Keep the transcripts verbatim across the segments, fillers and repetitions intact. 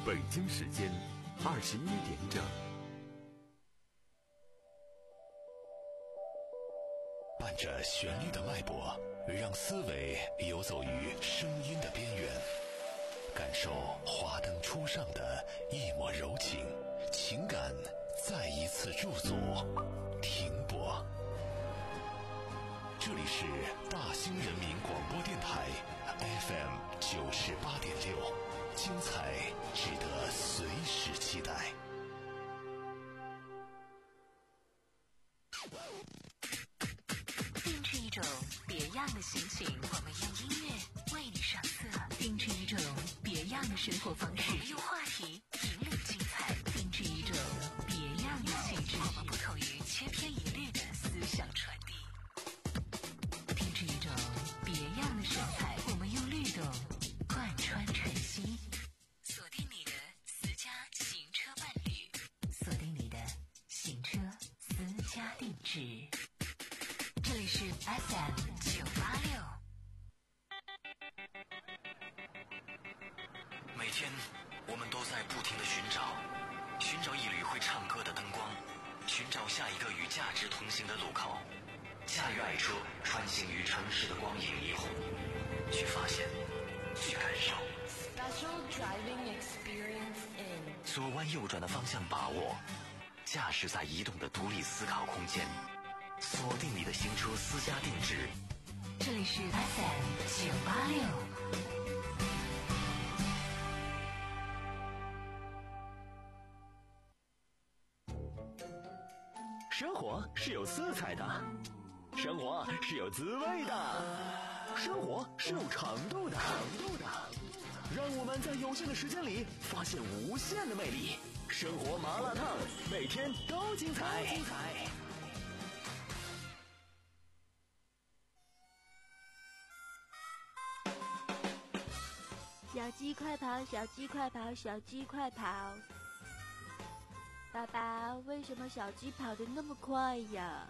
北京时间二十一点整。 伴着旋律的脉搏，让思维游走于声音的边缘，感受华灯初上的一抹柔情，情感再一次驻足停泊。这里是大兴人民广播电台 F M 九十八点六，精彩值得随时期待。 定制一种别样的心情，我们用音乐为你上色；定制一种别样的生活方式，我们用话题引领精彩；定制一种别样的气质，我们不同于千篇一律的思想传递；定制一种别样的神采，我们用律动贯穿晨曦。锁定你的私家行车伴侣，锁定你的行车私家定制。这里是 F M 九八六。 每天我们都在不停地寻找，寻找一缕会唱歌的灯光，寻找下一个与价值同行的路口。驾驭爱车，穿行于城市的光影霓虹，去发现，去感受。 Special driving experience in 左弯右转的方向把握，驾驶在移动的独立思考空间。锁定你的行车私家定制， 这里是 F M 九八六。 生活是有色彩的，生活是有滋味的，生活是有长度的，长度的。让我们在有限的时间里发现无限的魅力。生活麻辣烫，每天都精彩。精彩。 小鸡快跑，小鸡快跑，小鸡快跑！爸爸，为什么小鸡跑得那么快呀？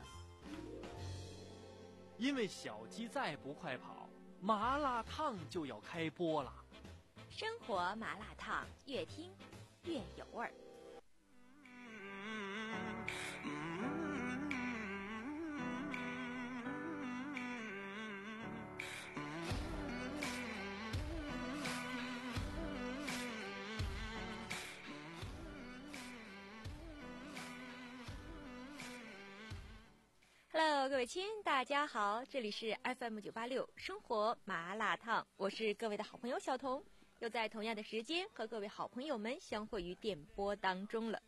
因为小鸡再不快跑，麻辣烫就要开播了。 生活麻辣烫，越听越有味儿。Hello， 各位亲，大家好，这里是 F M 九八六生活麻辣烫，我是各位的好朋友小彤，又在同样的时间和各位好朋友们相会于电波当中了。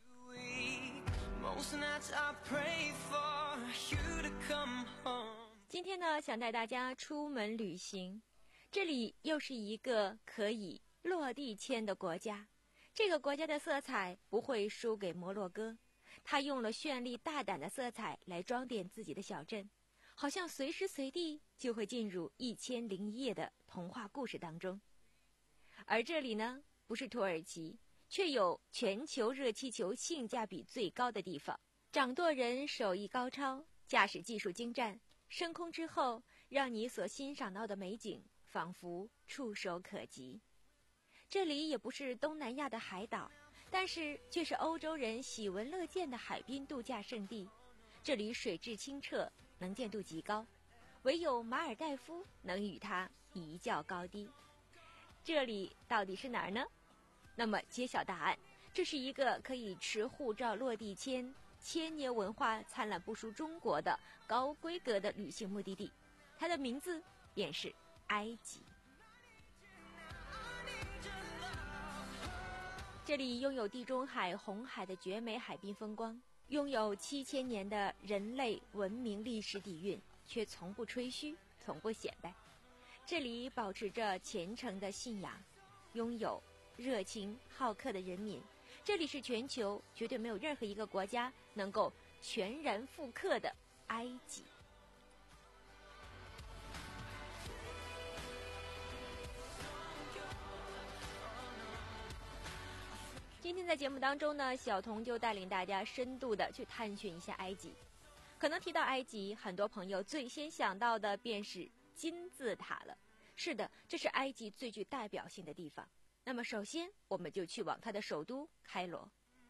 今天呢，想带大家出门旅行，这里又是一个可以落地签的国家，这个国家的色彩不会输给摩洛哥。他用了绚丽大胆的色彩来装点自己的小镇，好像随时随地就会进入一千零一夜的童话故事当中。而这里呢，不是土耳其，却有全球热气球性价比最高的地方。掌舵人手艺高超，驾驶技术精湛，升空之后让你所欣赏到的美景仿佛触手可及。这里也不是东南亚的海岛，但是却是欧洲人喜闻乐见的海滨度假胜地。这里水质清澈，能见度极高，唯有马尔代夫能与它一较高低。这里到底是哪儿呢？那么揭晓答案，这是一个可以持护照落地签、千年文化灿烂不输中国的高规格的旅行目的地，它的名字便是埃及。这里拥有地中海、红海的绝美海滨风光，拥有七千年的人类文明历史底蕴，却从不吹嘘，从不显摆。这里保持着虔诚的信仰，拥有热情好客的人民。这里是全球绝对没有任何一个国家能够全然复刻的埃及。今天在节目当中呢，小彤就带领大家深度的去探寻一下埃及。可能提到埃及，很多朋友最先想到的便是金字塔了。是的，这是埃及最具代表性的地方。 那么首先我们就去往它的首都开罗。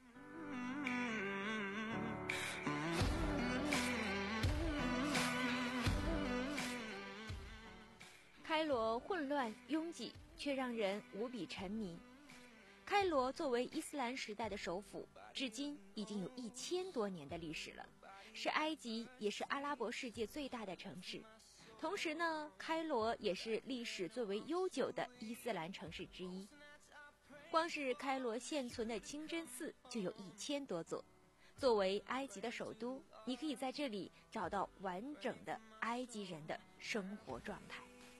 开罗混乱拥挤，却让人无比沉迷。开罗作为伊斯兰时代的首府，至今已经有一千多年的历史了，是埃及也是阿拉伯世界最大的城市。同时呢，开罗也是历史最为悠久的伊斯兰城市之一。光是开罗现存的清真寺就有一千多座。作为埃及的首都，你可以在这里找到完整的埃及人的生活状态。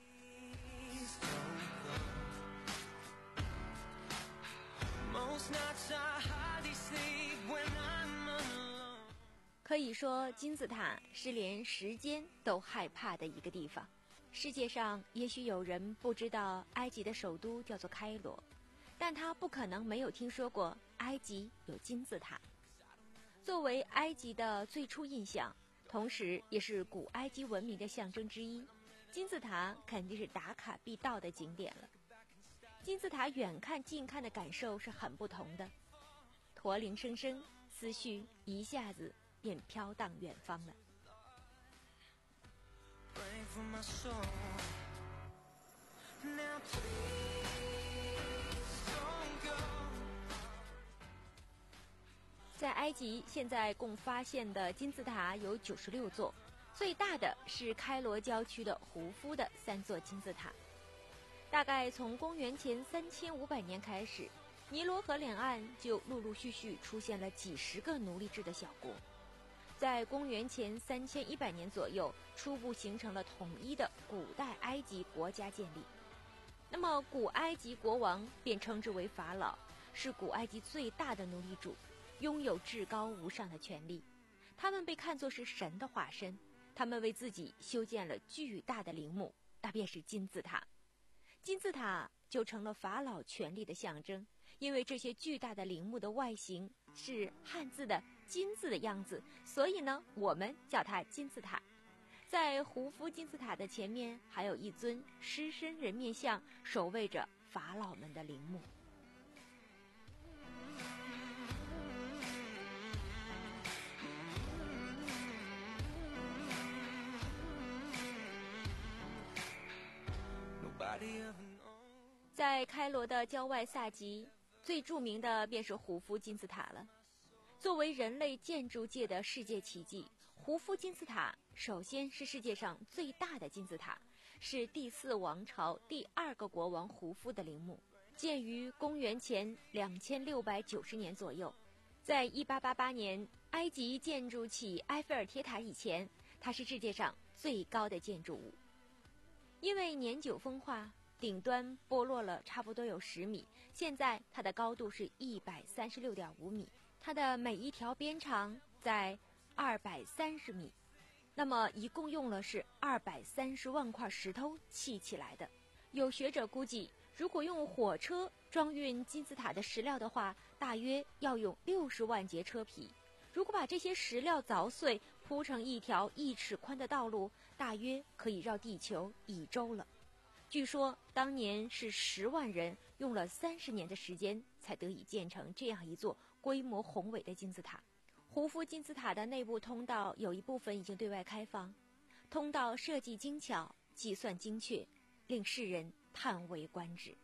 可以说，金字塔是连时间都害怕的一个地方。世界上也许有人不知道埃及的首都叫做开罗，但他不可能没有听说过埃及有金字塔。作为埃及的最初印象，同时也是古埃及文明的象征之一，金字塔肯定是打卡必到的景点了。金字塔远看近看的感受是很不同的，驼铃声声，思绪一下子便飘荡远方了。在埃及，现在共发现的金字塔有九十六座，最大的是开罗郊区的胡夫的三座金字塔。大概从公元前三千五百年开始，尼罗河两岸就陆陆续续出现了几十个奴隶制的小国。在公元前三千一百年左右，初步形成了统一的古代埃及国家建立。那么古埃及国王便称之为法老，是古埃及最大的奴隶主，拥有至高无上的权力。他们被看作是神的化身，他们为自己修建了巨大的陵墓，那便是金字塔。金字塔就成了法老权力的象征，因为这些巨大的陵墓的外形是汉字的金字的样子，所以呢，我们叫它金字塔。在胡夫金字塔的前面还有一尊狮身人面像，守卫着法老们的陵墓。在开罗的郊外萨吉，最著名的便是胡夫金字塔了。作为人类建筑界的世界奇迹，胡夫金字塔首先是世界上最大的金字塔，是第四王朝第二个国王胡夫的陵墓，建于公元前两千六百九十年左右。在一八八八年埃及建筑起埃菲尔铁塔以前，它是世界上最高的建筑物。因为年久风化，顶端剥落了差不多有十米，现在它的高度是一百三十六点五米，它的每一条边长在二百三十米，那么一共用了是二百三十万块石头砌起来的。有学者估计，如果用火车装运金字塔的石料的话，大约要用六十万节车皮。如果把这些石料凿碎，铺成一条一尺宽的道路，大约可以绕地球一周了。据说当年是十万人用了三十年的时间才得以建成这样一座规模宏伟的金字塔。胡夫金字塔的内部通道有一部分已经对外开放，通道设计精巧，计算精确，令世人叹为观止。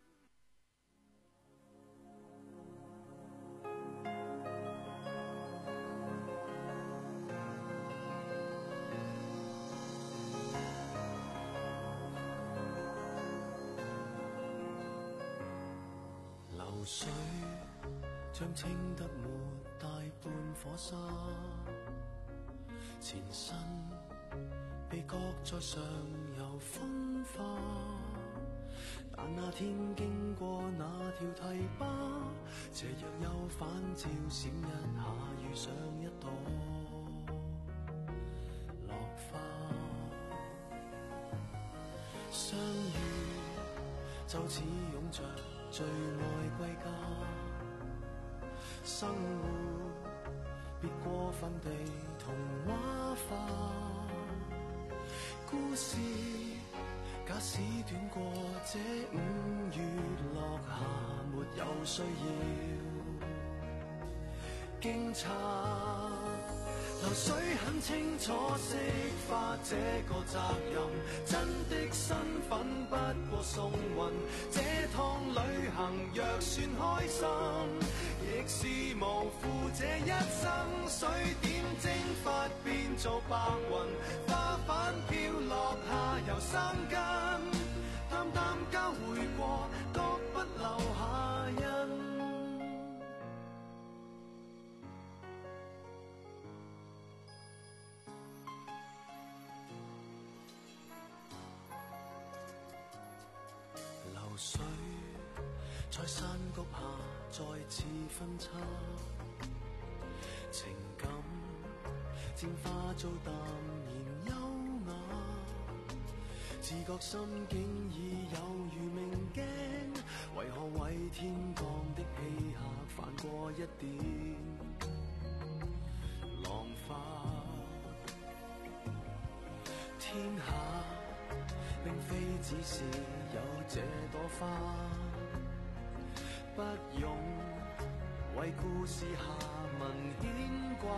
流水將清得沒大半顆沙，前身被擱在上游分化，但那天經過那條堤壩，斜陽又反照閃一下，遇上一朵落花，相遇就似擁着最愛歸家，生活別過分地童話化，故事假使短過這五月落下，沒有需要驚詫。流水很清楚釋法這個責任，真的身份不過送運。這趟旅行若算開心，亦是無負這一生。水點蒸發變做白雲，花瓣飄落下由生根，淡淡交匯過，各不留下印。流水在山谷下再次分叉，情感漸化做淡然優雅，自覺心境已有如明鏡，為何為天降的氣客泛過一點浪花？天下並非只是有這朵花，不用為故事下文牽掛。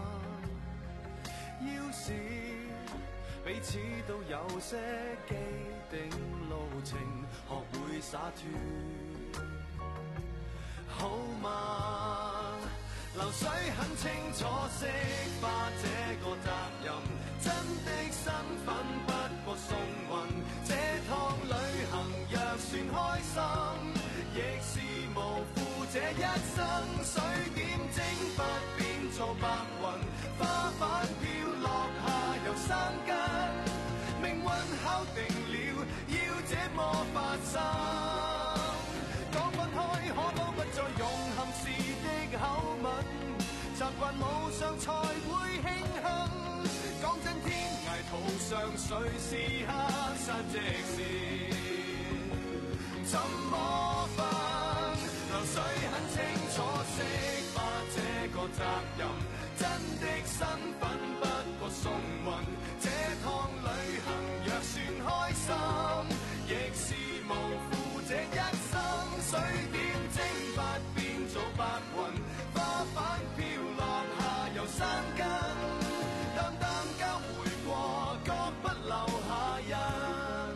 要是彼此都有些既定路程，學會灑脫好嗎？流水很清楚釋法這個責任，真的身份不過送運。這趟旅行若算開心，亦是無負這一生。水點蒸發變做白雲，花瓣飄落下由生根。命運敲定了要這麼發生，講分開可都不再用含時的口吻，習慣無常才會慶幸。講真天涯途上誰是黑山即是怎麼辦？流水很清楚釋法這個責任，真的身份不過送運。這趟旅行若算開心，亦是無負這一生。水點蒸發變做白雲，花瓣飄落下由生根，淡淡交匯過，各不留下印。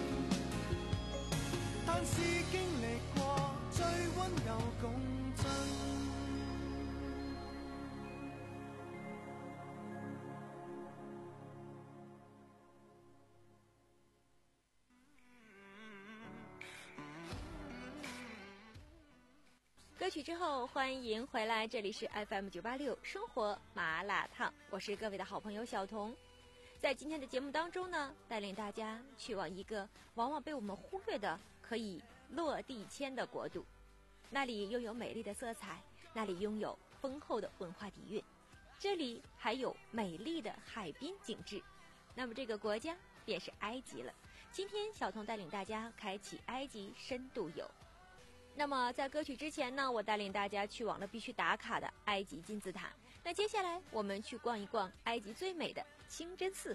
但是經歷過最溫柔共振。 歌曲之后，欢迎回来，这里是 F M 九八六生活麻辣烫，我是各位的好朋友小彤。在今天的节目当中呢，带领大家去往一个往往被我们忽略的可以落地签的国度，那里拥有美丽的色彩，那里拥有丰厚的文化底蕴，这里还有美丽的海滨景致。那么这个国家便是埃及了。今天小彤带领大家开启埃及深度游。那么在歌曲之前呢，我带领大家去往了必须打卡的埃及金字塔。那接下来我们去逛一逛埃及最美的清真寺。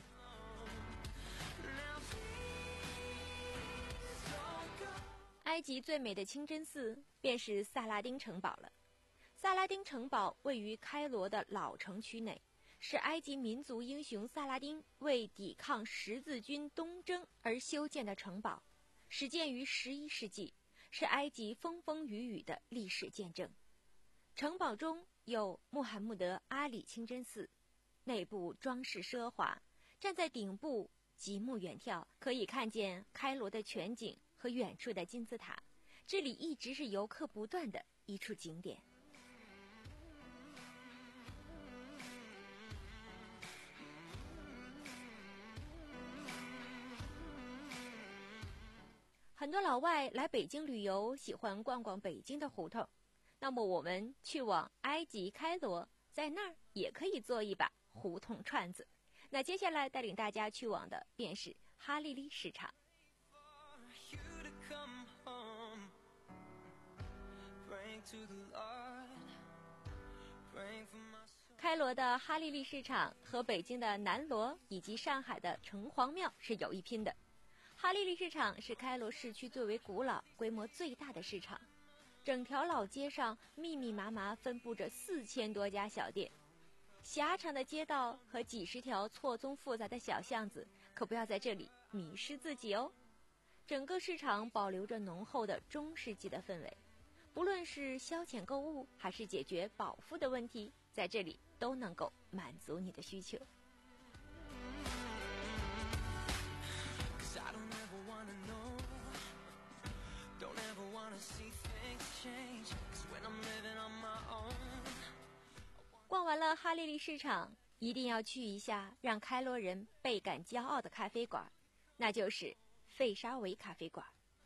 埃及最美的清真寺便是萨拉丁城堡了。萨拉丁城堡位于开罗的老城区内，是埃及民族英雄萨拉丁为抵抗十字军东征而修建的城堡，始建于十一世纪，是埃及风风雨雨的历史见证。城堡中有穆罕默德阿里清真寺，内部装饰奢华，站在顶部极目远眺，可以看见开罗的全景和远处的金字塔，这里一直是游客不断的一处景点。很多老外来北京旅游，喜欢逛逛北京的胡同。那么我们去往埃及开罗，在那儿也可以做一把胡同串子。那接下来带领大家去往的便是哈利利市场。开罗的哈利利市场和北京的南锣以及上海的城隍庙是有一拼的。 哈利利市场是开罗市区最为古老、规模最大的市场，整条老街上密密麻麻分布着四千多家小店，狭长的街道和几十条错综复杂的小巷子，可不要在这里迷失自己哦。整个市场保留着浓厚的中世纪的氛围，不论是消遣购物还是解决饱腹的问题，在这里都能够满足你的需求。逛完了哈利利市场，一定要去一下让开罗人倍感骄傲的咖啡馆，那就是费沙维咖啡馆。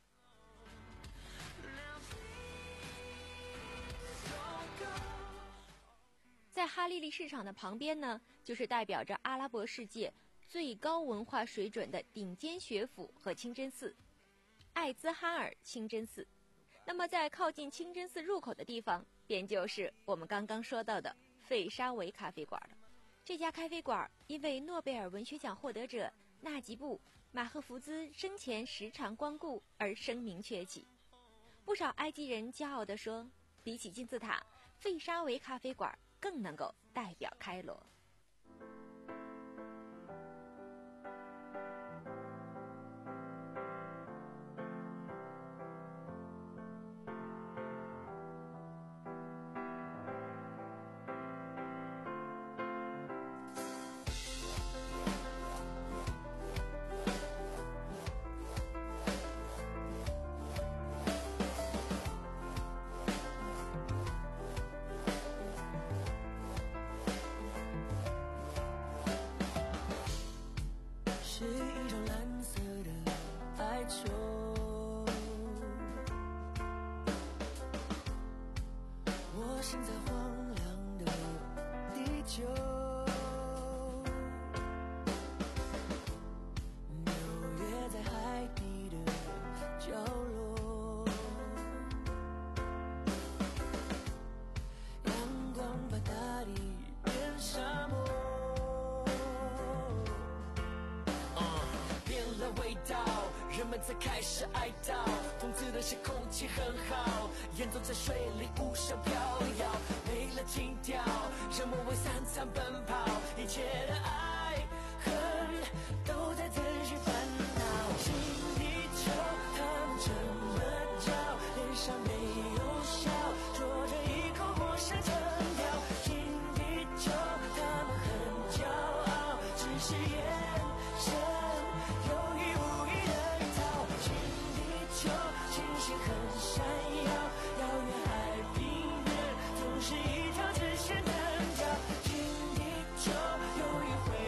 在哈利利市场的旁边呢，就是代表着阿拉伯世界最高文化水准的顶尖学府和清真寺——艾兹哈尔清真寺。那么在靠近清真寺入口的地方，便就是我们刚刚说到的费沙维咖啡馆了。这家咖啡馆因为诺贝尔文学奖获得者纳吉布·马赫福兹生前时常光顾而声名鹊起。不少埃及人骄傲地说，比起金字塔，费沙维咖啡馆更能够代表开罗。 是一张蓝色的哀愁，我心在荒凉的地球，纽约在海底的角落，阳光把大地变沙漠，味道，人们才开始哀悼。讽刺的是空气很好，演奏在水里无声飘摇，没了情调，人们为三餐奔跑，一切的爱恨都在自己烦恼。新地球，他们这么叫，脸上没有笑，捉着一口陌生藤条。新地球，他们很骄傲，只是眼神有意无意的逃。新地球，星星很闪耀，遥远海平面总是一条直线的。新地球，有一回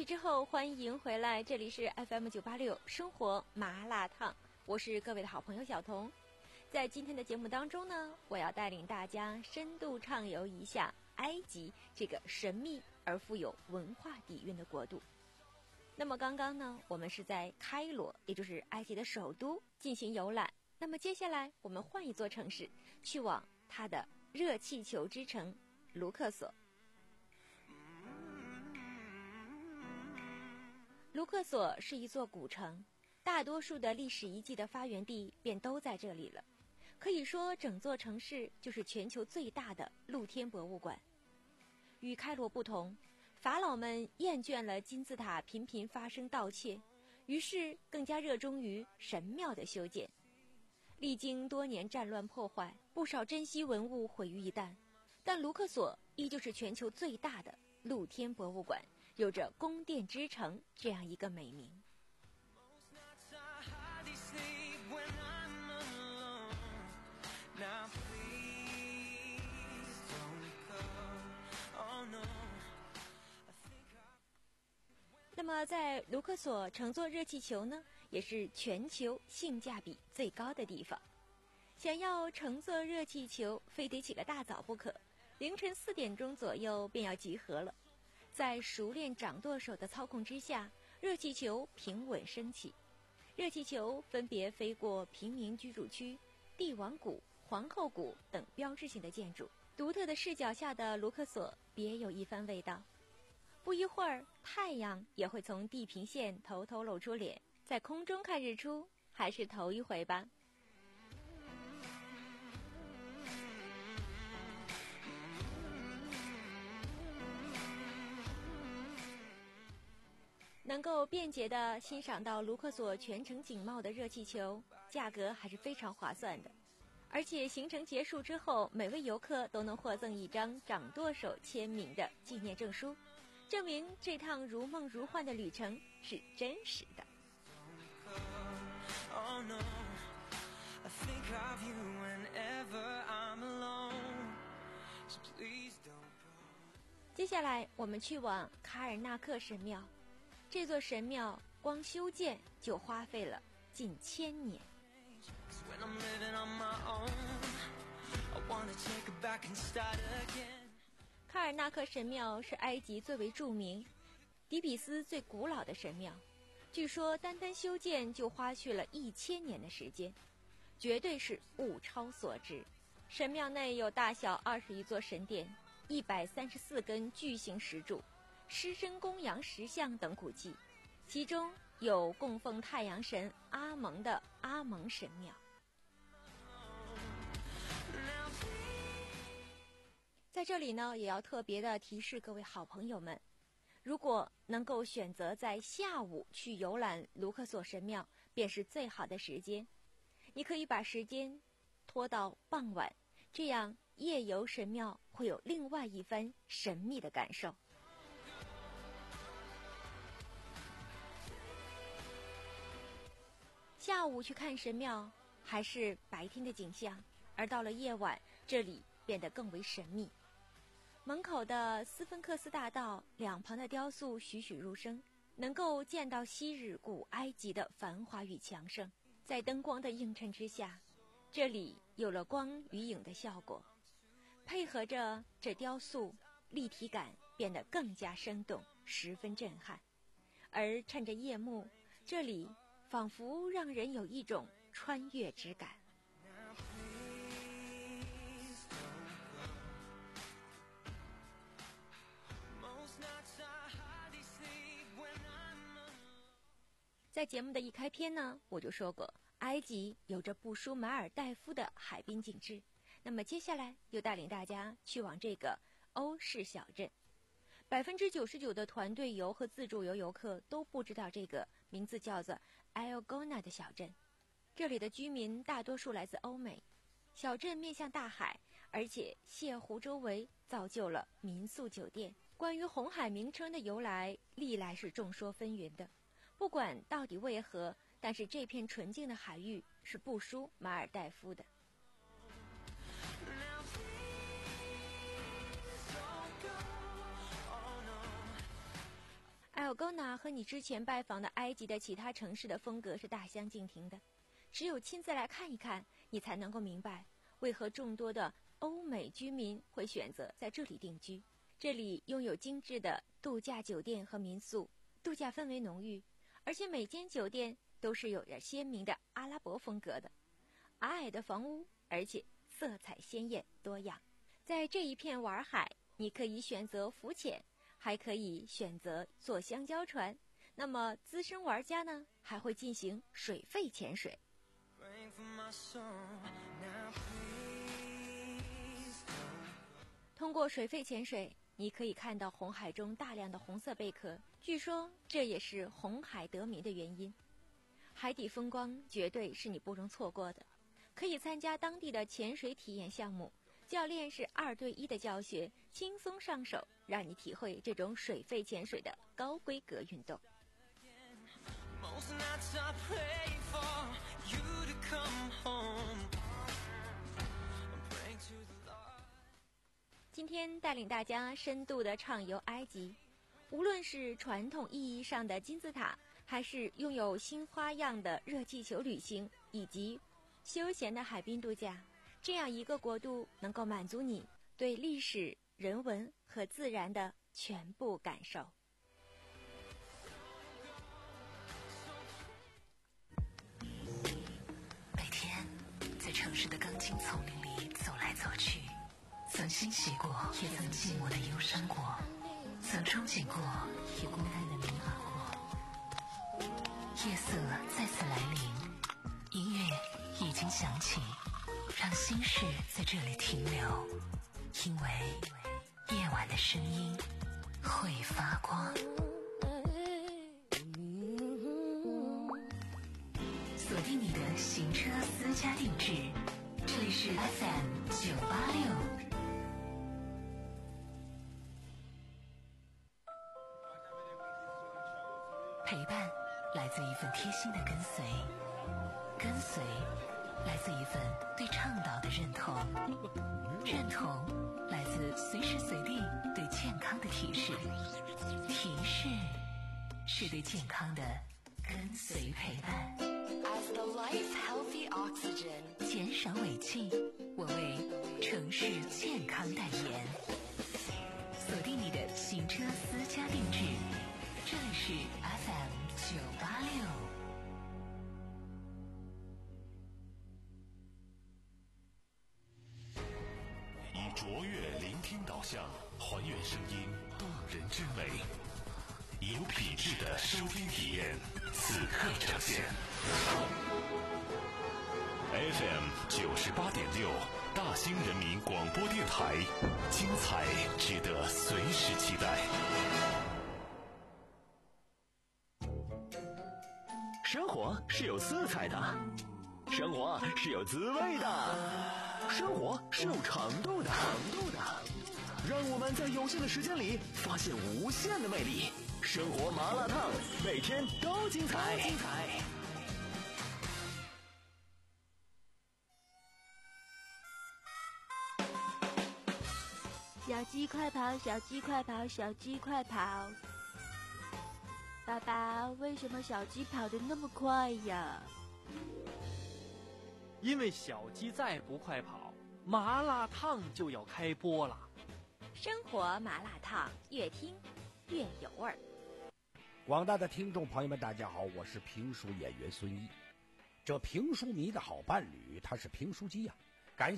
息之后，欢迎回来，这里是 F M 九八六生活麻辣烫，我是各位的好朋友小彤。在今天的节目当中呢，我要带领大家深度畅游一下埃及这个神秘而富有文化底蕴的国度。那么刚刚呢，我们是在开罗，也就是埃及的首都进行游览。那么接下来我们换一座城市，去往它的热气球之城卢克索。卢克索是一座古城，大多数的历史遗迹的发源地便都在这里了。可以说整座城市就是全球最大的露天博物馆。与开罗不同，法老们厌倦了金字塔频频发生盗窃，于是更加热衷于神庙的修建。历经多年战乱破坏，不少珍稀文物毁于一旦，但卢克索依旧是全球最大的露天博物馆，有着宫殿之城这样一个美名。那么在卢克索乘坐热气球呢，也是全球性价比最高的地方。想要乘坐热气球，非得起个大早不可，凌晨四点钟左右便要集合了。在熟练掌舵手的操控之下，热气球平稳升起。热气球分别飞过平民居住区、帝王谷、皇后谷等标志性的建筑，独特的视角下的卢克索别有一番味道。不一会儿，太阳也会从地平线偷偷露出脸，在空中看日出还是头一回吧。能够便捷地欣赏到卢克索全程景貌的热气球，价格还是非常划算的。而且行程结束之后，每位游客都能获赠一张掌舵手签名的纪念证书，证明这趟如梦如幻的旅程是真实的。接下来我们去往卡尔纳克神庙，这座神庙光修建就花费了近千年。卡尔纳克神庙是埃及最为著名、底比斯最古老的神庙，据说单单修建就花去了一千年的时间，绝对是物超所值。神庙内有大小二十一座神殿，一百三十四根巨型石柱，狮身公羊石像等古迹，其中有供奉太阳神阿蒙的阿蒙神庙。在这里呢，也要特别的提示各位好朋友们，如果能够选择在下午去游览卢克索神庙，便是最好的时间。你可以把时间拖到傍晚，这样夜游神庙会有另外一番神秘的感受。下午去看神庙还是白天的景象，而到了夜晚，这里变得更为神秘。门口的斯芬克斯大道两旁的雕塑栩栩如生，能够见到昔日古埃及的繁华与强盛。在灯光的映衬之下，这里有了光与影的效果，配合着这雕塑，立体感变得更加生动，十分震撼。而趁着夜幕，这里仿佛让人有一种穿越之感。在节目的一开篇呢，我就说过，埃及有着不输马尔代夫的海滨景致。那么接下来又带领大家去往这个欧式小镇。百分之九十九的团队游和自助游游客都不知道这个名字叫做 Elgona 的小镇。这里的居民大多数来自欧美，小镇面向大海，而且泻湖周围造就了民宿酒店。关于红海名称的由来，历来是众说纷纭的。不管到底为何，但是这片纯净的海域是不输马尔代夫的。埃尔小沟呢和你之前拜访的埃及的其他城市的风格是大相径庭的，只有亲自来看一看，你才能够明白为何众多的欧美居民会选择在这里定居。这里拥有精致的度假酒店和民宿，度假氛围浓郁，而且每间酒店都是有着鲜明的阿拉伯风格的，矮矮的房屋，而且色彩鲜艳多样。在这一片玩海，你可以选择浮潜，还可以选择坐香蕉船，那么资深玩家呢还会进行水肺潜水。通过水肺潜水，你可以看到红海中大量的红色贝壳，据说这也是红海得名的原因。海底风光绝对是你不容错过的，可以参加当地的潜水体验项目，教练是二对一的教学，轻松上手，让你体会这种水肺潜水的高规格运动。今天带领大家深度的畅游埃及，无论是传统意义上的金字塔，还是拥有新花样的热气球旅行，以及休闲的海滨度假，这样一个国度能够满足你对历史、人文和自然的全部感受。 每天在城市的钢筋丛林里走来走去，曾欣喜过，也曾寂寞的忧伤过，曾憧憬过，也孤单的迷茫过。夜色再次来临，音乐已经响起，让心事在这里停留，因为夜晚的声音会发光。锁定你的行车私家定制，这里是 F M 九八六。陪伴来自一份贴心的跟随，跟随来自一份对倡导的认同，认同来自随时随地对健康的提示，提示是对健康的跟随陪伴。 As the life healthy oxygen， 减少尾气，我为城市健康代言。锁定你的行车私家定制，这里是 F M 九八六。 以卓越聆听导向，还原声音动人之美，有品质的收听体验，此刻呈现。F M 九十八点六，大兴人民广播电台，精彩值得随时期待。 生活是有色彩的，生活是有滋味的，生活是有长度的，长度的。让我们在有限的时间里发现无限的魅力。生活麻辣烫，每天都精彩。精彩。 小鸡快跑，小鸡快跑，小鸡快跑！爸爸，为什么小鸡跑得那么快呀？ 因为小鸡再不快跑，麻辣烫就要开播了。 生活麻辣烫，越听越有味儿。 广大的听众朋友们，大家好，我是评书演员孙一。这评书迷的好伴侣，他是评书机呀、啊。